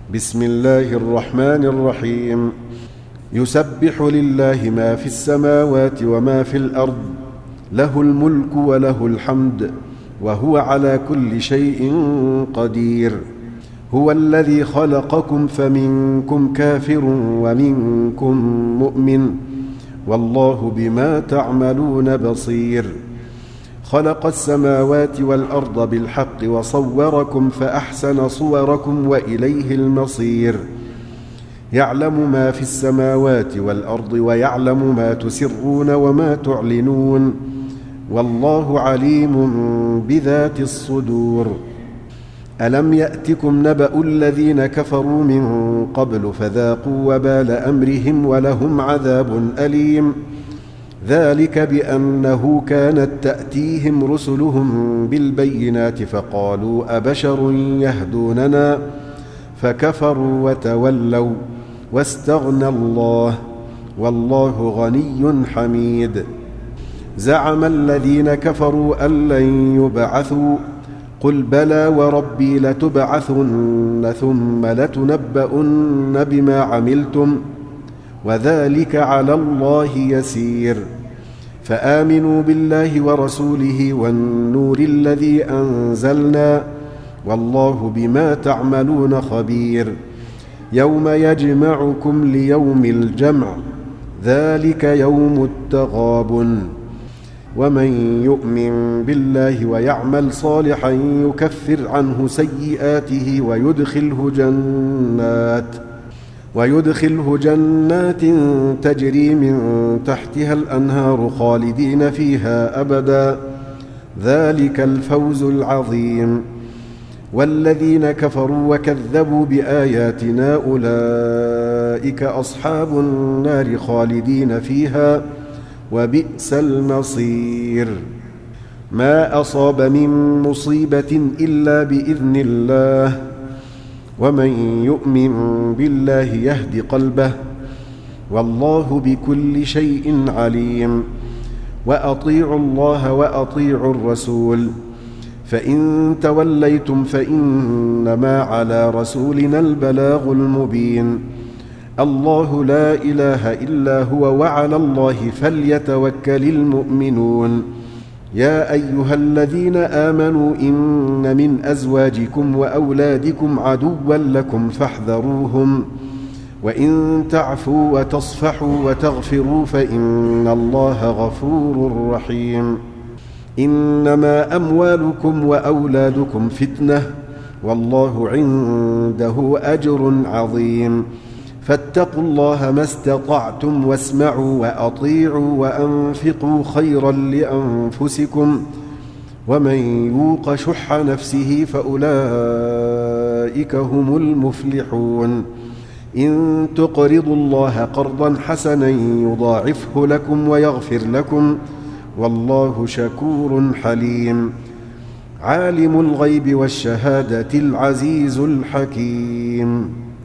بسم الله الرحمن الرحيم. يسبح لله ما في السماوات وما في الأرض، له الملك وله الحمد، وهو على كل شيء قدير. هو الذي خلقكم فمنكم كافر ومنكم مؤمن، والله بما تعملون بصير. خلق السماوات والأرض بالحق وصوركم فأحسن صوركم وإليه المصير. يعلم ما في السماوات والأرض ويعلم ما تسرون وما تعلنون، والله عليم بذات الصدور. ألم يأتكم نبأ الذين كفروا من قبل فذاقوا وبال أمرهم ولهم عذاب أليم. ذلك بأنه كانت تأتيهم رسلهم بالبينات فقالوا أبشر يهدوننا، فكفروا وتولوا واستغنى الله، والله غني حميد. زعم الذين كفروا أن لن يبعثوا، قل بلى وربي لتبعثن ثم لتنبؤن بما عملتم، وذلك على الله يسير. فآمنوا بالله ورسوله والنور الذي أنزلنا، والله بما تعملون خبير. يوم يجمعكم ليوم الجمع، ذلك يوم التغابن. ومن يؤمن بالله ويعمل صالحا يكفر عنه سيئاته ويدخله جنات تجري من تحتها الأنهار خالدين فيها أبدا، ذلك الفوز العظيم. والذين كفروا وكذبوا بآياتنا أولئك أصحاب النار خالدين فيها، وبئس المصير. ما أصاب من مصيبة إلا بإذن الله، ومن يؤمن بالله يهد قلبه، والله بكل شيء عليم. وأطيعوا الله وأطيعوا الرسول، فإن توليتم فإنما على رسولنا البلاغ المبين. الله لا إله إلا هو، وعلى الله فليتوكل المؤمنون. يا أيها الذين آمنوا إن من أزواجكم وأولادكم عدوا لكم فاحذروهم، وإن تعفوا وتصفحوا وتغفروا فإن الله غفور رحيم. إنما أموالكم وأولادكم فتنة، والله عنده أجر عظيم. فاتقوا الله ما استطعتم واسمعوا وأطيعوا وأنفقوا خيرا لأنفسكم، ومن يوق شح نفسه فأولئك هم المفلحون. إن تقرضوا الله قرضا حسنا يضاعفه لكم ويغفر لكم، والله شكور حليم. عالم الغيب والشهادة العزيز الحكيم.